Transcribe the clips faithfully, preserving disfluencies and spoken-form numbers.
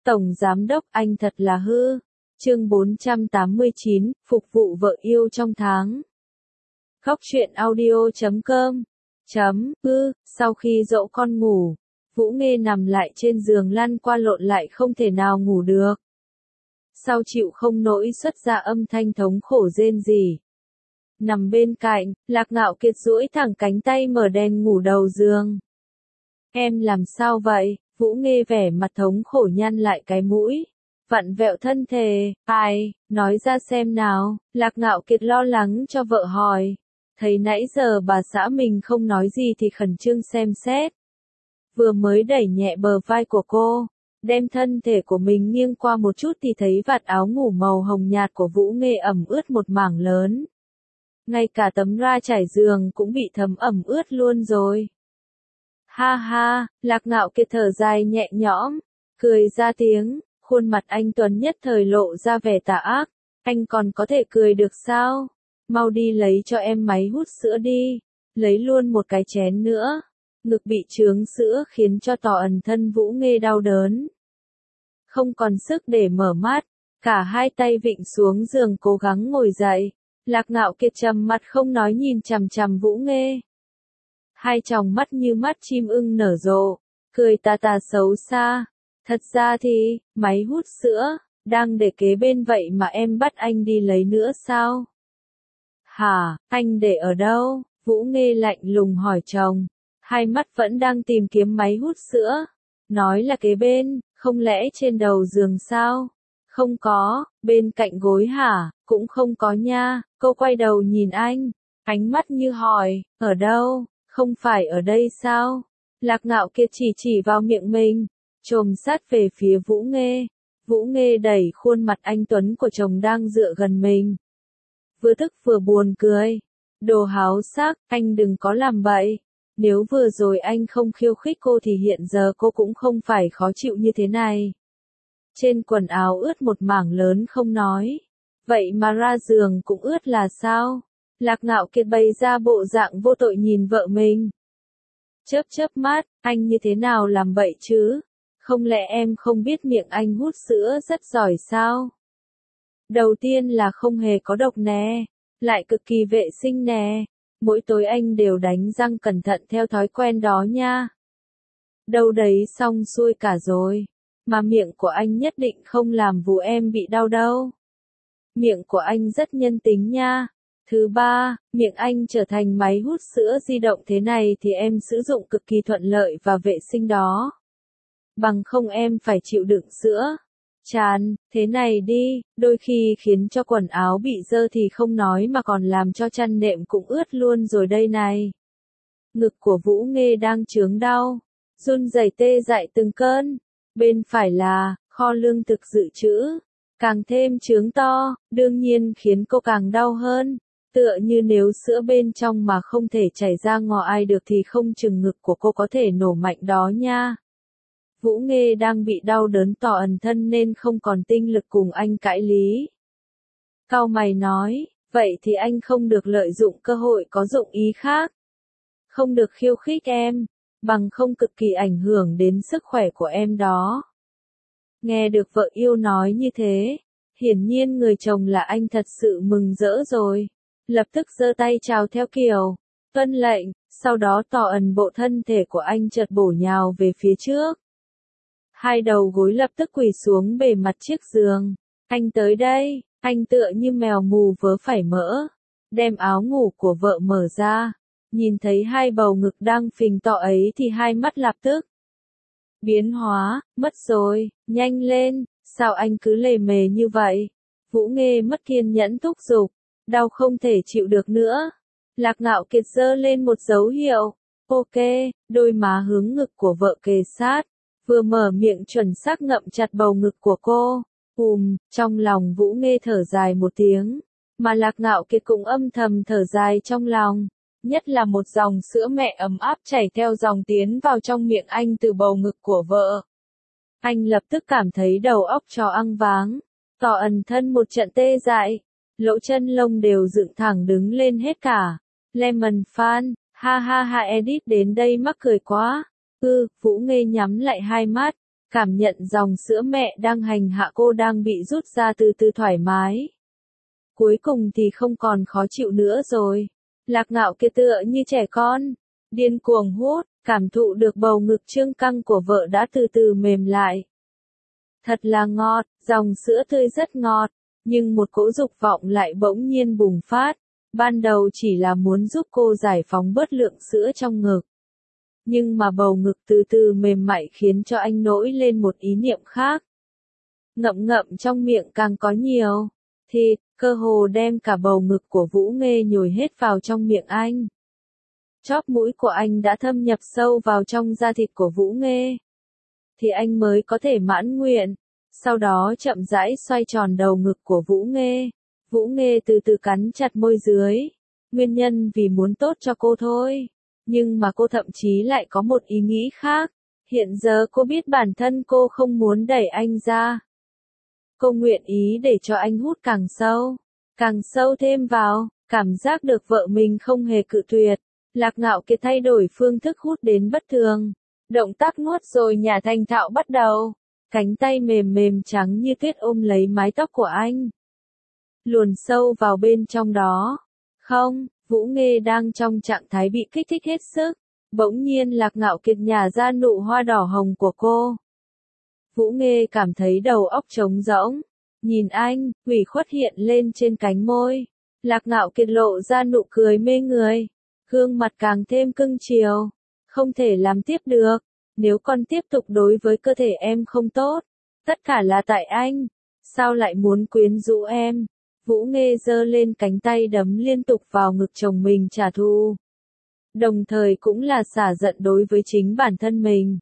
Tổng Giám đốc anh thật là hư. Chương bốn trăm tám mươi chín, phục vụ vợ yêu trong tháng. Khóc chuyện audio chấm com chấm ư, sau khi dỗ con ngủ, Vũ Nghê nằm lại trên giường lăn qua lộn lại không thể nào ngủ được. Sau chịu không nổi xuất ra âm thanh thống khổ rên rỉ. Nằm bên cạnh, Lạc Ngạo Kiệt duỗi thẳng cánh tay mở đèn ngủ đầu giường. Em làm sao vậy? Vũ Nghê vẻ mặt thống khổ nhăn lại cái mũi, vặn vẹo thân thể. Ai, nói ra xem nào. Lạc Ngạo Kiệt lo lắng cho vợ hỏi. Thấy nãy giờ bà xã mình không nói gì thì khẩn trương xem xét. Vừa mới đẩy nhẹ bờ vai của cô, đem thân thể của mình nghiêng qua một chút thì thấy vạt áo ngủ màu hồng nhạt của Vũ Nghê ẩm ướt một mảng lớn. Ngay cả tấm ra trải giường cũng bị thấm ẩm ướt luôn rồi. Ha ha, Lạc Ngạo Kiệt thở dài nhẹ nhõm, cười ra tiếng, khuôn mặt anh tuấn nhất thời lộ ra vẻ tà ác. Anh còn có thể cười được sao? Mau đi lấy cho em máy hút sữa đi, lấy luôn một cái chén nữa. Ngực bị chướng sữa khiến cho tỏ ẩn thân Vũ Nghê đau đớn. Không còn sức để mở mắt, cả hai tay vịn xuống giường cố gắng ngồi dậy. Lạc Ngạo Kiệt trầm mặt không nói nhìn chằm chằm Vũ Nghê. Hai tròng mắt như mắt chim ưng nở rộ, cười tà tà xấu xa. Thật ra thì, máy hút sữa, đang để kế bên vậy mà em bắt anh đi lấy nữa sao? Hả, anh để ở đâu? Vũ Nghê lạnh lùng hỏi chồng. Hai mắt vẫn đang tìm kiếm máy hút sữa. Nói là kế bên, không lẽ trên đầu giường sao? Không có, bên cạnh gối hả? Cũng không có nha. Cô quay đầu nhìn anh, ánh mắt như hỏi, ở đâu? Không phải ở đây sao? Lạc Ngạo Kiệt chỉ chỉ vào miệng mình, chồm sát về phía Vũ Nghê. Vũ Nghê đẩy khuôn mặt anh tuấn của chồng đang dựa gần mình. Vừa tức vừa buồn cười. Đồ háo sắc, anh đừng có làm bậy. Nếu vừa rồi anh không khiêu khích cô thì hiện giờ cô cũng không phải khó chịu như thế này. Trên quần áo ướt một mảng lớn không nói. Vậy mà ra giường cũng ướt là sao? Lạc Ngạo Kiệt bày ra bộ dạng vô tội nhìn vợ mình. Chớp chớp mắt, anh như thế nào làm vậy chứ? Không lẽ em không biết miệng anh hút sữa rất giỏi sao? Đầu tiên là không hề có độc nè, lại cực kỳ vệ sinh nè. Mỗi tối anh đều đánh răng cẩn thận theo thói quen đó nha. Đâu đấy xong xuôi cả rồi. Mà miệng của anh nhất định không làm Vũ em bị đau đâu. Miệng của anh rất nhân tính nha. Thứ ba, miệng anh trở thành máy hút sữa di động thế này thì em sử dụng cực kỳ thuận lợi và vệ sinh đó. Bằng không em phải chịu đựng sữa. Chán, thế này đi, đôi khi khiến cho quần áo bị dơ thì không nói mà còn làm cho chăn nệm cũng ướt luôn rồi đây này. Ngực của Vũ Nghê đang chướng đau, run rẩy tê dại từng cơn. Bên phải là, kho lương thực dự trữ, càng thêm chướng to, đương nhiên khiến cô càng đau hơn. Tựa như nếu sữa bên trong mà không thể chảy ra ngoài được thì không chừng ngực của cô có thể nổ mạnh đó nha. Vũ Nghê đang bị đau đớn tỏ ẩn thân nên không còn tinh lực cùng anh cãi lý. Cau mày nói, vậy thì anh không được lợi dụng cơ hội có dụng ý khác. Không được khiêu khích em, bằng không cực kỳ ảnh hưởng đến sức khỏe của em đó. Nghe được vợ yêu nói như thế, hiển nhiên người chồng là anh thật sự mừng rỡ rồi. Lập tức giơ tay chào theo kiểu, tuân lệnh, sau đó tỏ ẩn bộ thân thể của anh chợt bổ nhào về phía trước. Hai đầu gối lập tức quỳ xuống bề mặt chiếc giường. Anh tới đây, anh tựa như mèo mù vớ phải mỡ. Đem áo ngủ của vợ mở ra. Nhìn thấy hai bầu ngực đang phình to ấy thì hai mắt lập tức biến hóa, mất rồi, nhanh lên, sao anh cứ lề mề như vậy? Vũ Nghê mất kiên nhẫn thúc giục, đau không thể chịu được nữa. Lạc Ngạo Kiệt giơ lên một dấu hiệu, ok, đôi má hướng ngực của vợ kề sát. Vừa mở miệng chuẩn xác ngậm chặt bầu ngực của cô. Ùm, trong lòng Vũ Nghê thở dài một tiếng. Mà Lạc Ngạo Kiệt cũng âm thầm thở dài trong lòng. Nhất là một dòng sữa mẹ ấm áp chảy theo dòng tiến vào trong miệng anh từ bầu ngực của vợ. Anh lập tức cảm thấy đầu óc trò ăng váng. Tỏ ẩn thân một trận tê dại. Lỗ chân lông đều dựng thẳng đứng lên hết cả. Lemon fan, ha ha ha edit đến đây mắc cười quá. Ừ, Vũ Nghê nhắm lại hai mắt, cảm nhận dòng sữa mẹ đang hành hạ cô đang bị rút ra từ từ thoải mái. Cuối cùng thì không còn khó chịu nữa rồi. Lạc Ngạo Kiệt tựa như trẻ con, điên cuồng hút, cảm thụ được bầu ngực trương căng của vợ đã từ từ mềm lại. Thật là ngọt, dòng sữa tươi rất ngọt, nhưng một cỗ dục vọng lại bỗng nhiên bùng phát. Ban đầu chỉ là muốn giúp cô giải phóng bớt lượng sữa trong ngực. Nhưng mà bầu ngực từ từ mềm mại khiến cho anh nổi lên một ý niệm khác. Ngậm ngậm trong miệng càng có nhiều thịt, cơ hồ đem cả bầu ngực của Vũ Nghê nhồi hết vào trong miệng anh. Chóp mũi của anh đã thâm nhập sâu vào trong da thịt của Vũ Nghê. Thì anh mới có thể mãn nguyện. Sau đó chậm rãi xoay tròn đầu ngực của Vũ Nghê. Vũ Nghê từ từ cắn chặt môi dưới. Nguyên nhân vì muốn tốt cho cô thôi. Nhưng mà cô thậm chí lại có một ý nghĩ khác. Hiện giờ cô biết bản thân cô không muốn đẩy anh ra. Cô nguyện ý để cho anh hút càng sâu. Càng sâu thêm vào. Cảm giác được vợ mình không hề cự tuyệt. Lạc Ngạo Kiệt thay đổi phương thức hút đến bất thường. Động tác nuốt rồi nhả thành thạo bắt đầu. Cánh tay mềm mềm trắng như tuyết ôm lấy mái tóc của anh. Luồn sâu vào bên trong đó. Không, Vũ Nghê đang trong trạng thái bị kích thích hết sức. Bỗng nhiên Lạc Ngạo Kiệt nhả ra nụ hoa đỏ hồng của cô. Vũ Nghê cảm thấy đầu óc trống rỗng. Nhìn anh, ủy khuất hiện lên trên cánh môi. Lạc Ngạo Kiệt lộ ra nụ cười mê người. Gương mặt càng thêm cưng chiều. Không thể làm tiếp được. Nếu con tiếp tục đối với cơ thể em không tốt. Tất cả là tại anh. Sao lại muốn quyến rũ em? Vũ Nghê giơ lên cánh tay đấm liên tục vào ngực chồng mình trả thù. Đồng thời cũng là xả giận đối với chính bản thân mình.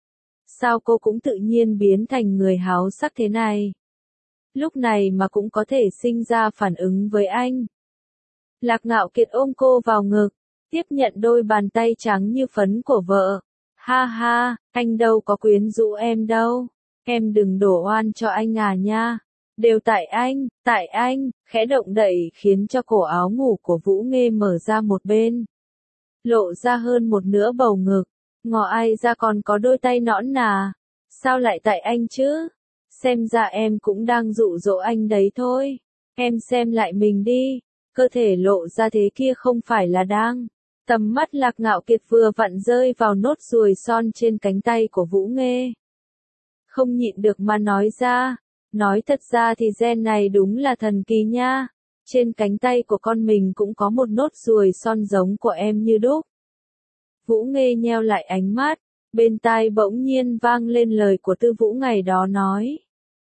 Sao cô cũng tự nhiên biến thành người háo sắc thế này? Lúc này mà cũng có thể sinh ra phản ứng với anh. Lạc Ngạo Kiệt ôm cô vào ngực. Tiếp nhận đôi bàn tay trắng như phấn của vợ. Ha ha, anh đâu có quyến rũ em đâu. Em đừng đổ oan cho anh à nha. Đều tại anh, tại anh, khẽ động đậy khiến cho cổ áo ngủ của Vũ Nghê mở ra một bên. Lộ ra hơn một nửa bầu ngực. Ngò ai ra còn có đôi tay nõn nà. Sao lại tại anh chứ? Xem ra em cũng đang dụ dỗ anh đấy thôi. Em xem lại mình đi. Cơ thể lộ ra thế kia không phải là đang. Tầm mắt Lạc Ngạo Kiệt vừa vặn rơi vào nốt ruồi son trên cánh tay của Vũ Nghê. Không nhịn được mà nói ra. Nói thật ra thì gen này đúng là thần kỳ nha. Trên cánh tay của con mình cũng có một nốt ruồi son giống của em như đúc. Vũ Nghê nheo lại ánh mắt. Bên tai bỗng nhiên vang lên lời của Tư Vũ ngày đó nói.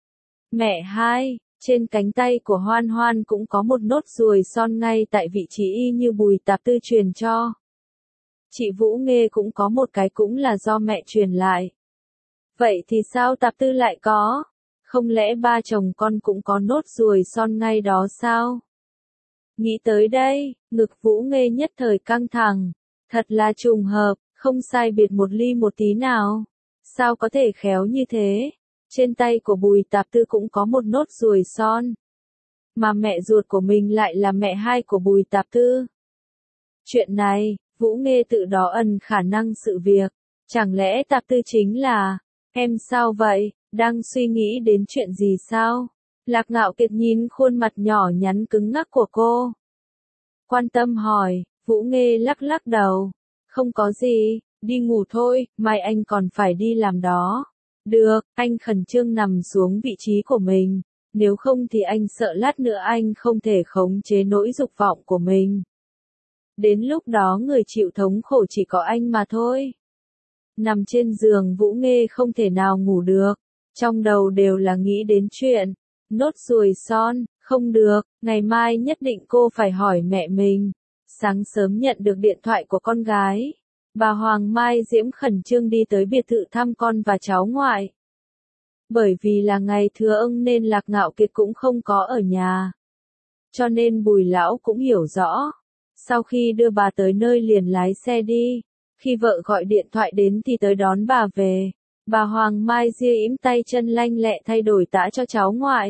Mẹ hai, trên cánh tay của Hoan Hoan cũng có một nốt ruồi son ngay tại vị trí y như Bùi Tạp Tư truyền cho. Chị Vũ Nghê cũng có một cái cũng là do mẹ truyền lại. Vậy thì sao Tạp Tư lại có? Không lẽ ba chồng con cũng có nốt ruồi son ngay đó sao? Nghĩ tới đây, ngực Vũ Nghê nhất thời căng thẳng. Thật là trùng hợp, không sai biệt một ly một tí nào. Sao có thể khéo như thế? Trên tay của Bùi Tạp Tư cũng có một nốt ruồi son. Mà mẹ ruột của mình lại là mẹ hai của Bùi Tạp Tư. Chuyện này, Vũ Nghê tự đó ẩn khả năng sự việc. Chẳng lẽ Tạp Tư chính là... Em sao vậy? Đang suy nghĩ đến chuyện gì sao? Lạc Ngạo Kiệt nhìn khuôn mặt nhỏ nhắn cứng ngắc của cô. Quan tâm hỏi, Vũ Nghê lắc lắc đầu. Không có gì, đi ngủ thôi, mai anh còn phải đi làm đó. Được, anh khẩn trương nằm xuống vị trí của mình. Nếu không thì anh sợ lát nữa anh không thể khống chế nỗi dục vọng của mình. Đến lúc đó người chịu thống khổ chỉ có anh mà thôi. Nằm trên giường Vũ Nghê không thể nào ngủ được. Trong đầu đều là nghĩ đến chuyện. Nốt ruồi son, không được, ngày mai nhất định cô phải hỏi mẹ mình. Sáng sớm nhận được điện thoại của con gái. Bà Hoàng Mai Diễm khẩn trương đi tới biệt thự thăm con và cháu ngoại. Bởi vì là ngày Thừa Ân nên Lạc Ngạo Kiệt cũng không có ở nhà. Cho nên Bùi Lão cũng hiểu rõ. Sau khi đưa bà tới nơi liền lái xe đi. Khi vợ gọi điện thoại đến thì tới đón bà về. Bà Hoàng Mai Diễm tay chân lanh lẹ thay đổi tã cho cháu ngoại.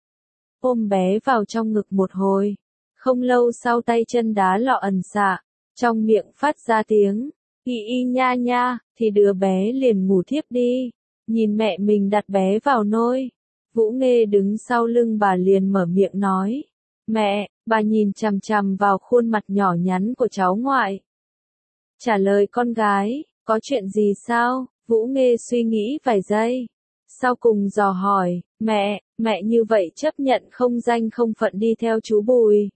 Ôm bé vào trong ngực một hồi. Không lâu sau tay chân đá lọ ẩn xạ. Trong miệng phát ra tiếng. Y y nha nha, thì đứa bé liền ngủ thiếp đi. nhìn mẹ mình đặt bé vào nôi. Vũ Nghê đứng sau lưng bà liền mở miệng nói. Mẹ, bà nhìn chằm chằm vào khuôn mặt nhỏ nhắn của cháu ngoại. Trả lời con gái, có chuyện gì sao? Vũ Nghê suy nghĩ vài giây. Sau cùng dò hỏi, mẹ, mẹ như vậy chấp nhận không danh không phận đi theo chú Bùi.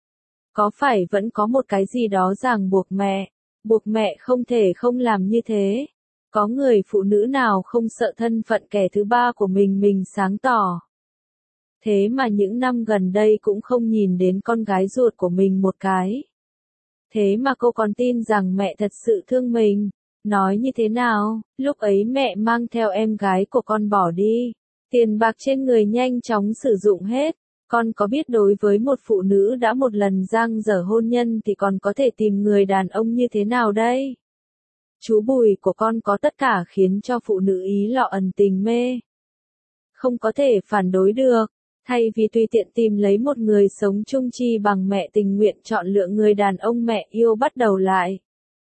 Có phải vẫn có một cái gì đó ràng buộc mẹ, buộc mẹ không thể không làm như thế? Có người phụ nữ nào không sợ thân phận kẻ thứ ba của mình mình sáng tỏ. Thế mà những năm gần đây cũng không nhìn đến con gái ruột của mình một cái. Thế mà cô còn tin rằng mẹ thật sự thương mình. Nói như thế nào, lúc ấy mẹ mang theo em gái của con bỏ đi. Tiền bạc trên người nhanh chóng sử dụng hết. Con có biết đối với một phụ nữ đã một lần giang dở hôn nhân thì còn có thể tìm người đàn ông như thế nào đây? Chú Bùi của con có tất cả khiến cho phụ nữ ý lọ ẩn tình mê. Không có thể phản đối được. Thay vì tùy tiện tìm lấy một người sống chung chi bằng mẹ tình nguyện chọn lựa người đàn ông mẹ yêu bắt đầu lại.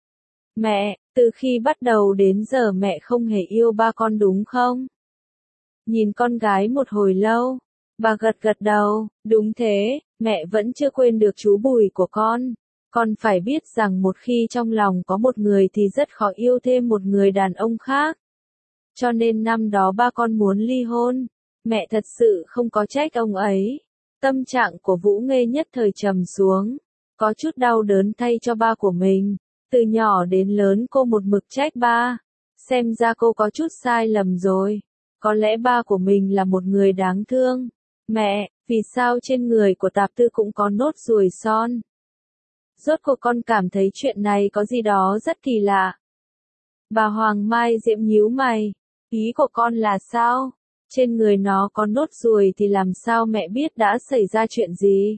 Mẹ, từ khi bắt đầu đến giờ mẹ không hề yêu ba con đúng không? Nhìn con gái một hồi lâu, bà gật gật đầu, đúng thế, mẹ vẫn chưa quên được chú Bùi của con. Con phải biết rằng một khi trong lòng có một người thì rất khó yêu thêm một người đàn ông khác. Cho nên năm đó ba con muốn ly hôn. Mẹ thật sự không có trách ông ấy. Tâm trạng của Vũ Nghê nhất thời trầm xuống. Có chút đau đớn thay cho ba của mình. Từ nhỏ đến lớn cô một mực trách ba. Xem ra cô có chút sai lầm rồi. Có lẽ ba của mình là một người đáng thương. Mẹ, vì sao trên người của Tạp Tư cũng có nốt ruồi son? Rốt cuộc con cảm thấy chuyện này có gì đó rất kỳ lạ. Bà Hoàng Mai Diễm nhíu mày. Ý của con là sao? Trên người nó có nốt ruồi thì làm sao mẹ biết đã xảy ra chuyện gì?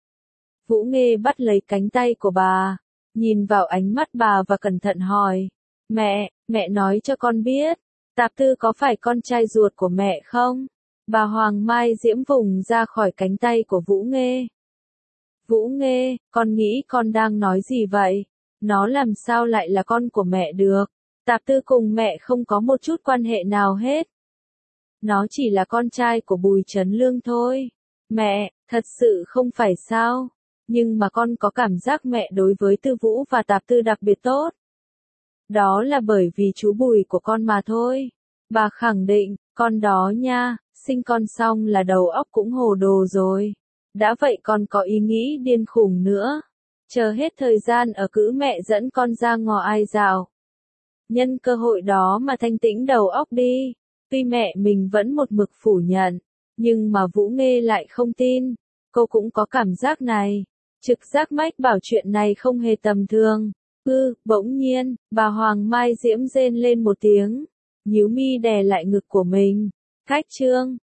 Vũ Nghê bắt lấy cánh tay của bà, nhìn vào ánh mắt bà và cẩn thận hỏi. Mẹ, mẹ nói cho con biết, Tạp Tư có phải con trai ruột của mẹ không? Bà Hoàng Mai Diễm vùng ra khỏi cánh tay của Vũ Nghê. Vũ Nghê, con nghĩ con đang nói gì vậy? Nó làm sao lại là con của mẹ được? Tạp Tư cùng mẹ không có một chút quan hệ nào hết. Nó chỉ là con trai của Bùi Trấn Lương thôi. Mẹ, thật sự không phải sao? Nhưng mà con có cảm giác mẹ đối với Tư Vũ và Tạp Tư đặc biệt tốt. Đó là bởi vì chú Bùi của con mà thôi. Bà khẳng định, con đó nha, sinh con xong là đầu óc cũng hồ đồ rồi. Đã vậy còn có ý nghĩ điên khủng nữa. Chờ hết thời gian ở cữ mẹ dẫn con ra ngò ai dạo. Nhân cơ hội đó mà thanh tĩnh đầu óc đi. Tuy mẹ mình vẫn một mực phủ nhận, nhưng mà Vũ Nghê lại không tin. Cô cũng có cảm giác này. Trực giác mách bảo chuyện này không hề tầm thường. Ư, bỗng nhiên, bà Hoàng Mai Diễm rên lên một tiếng. Nhíu mi đè lại ngực của mình. Cách chương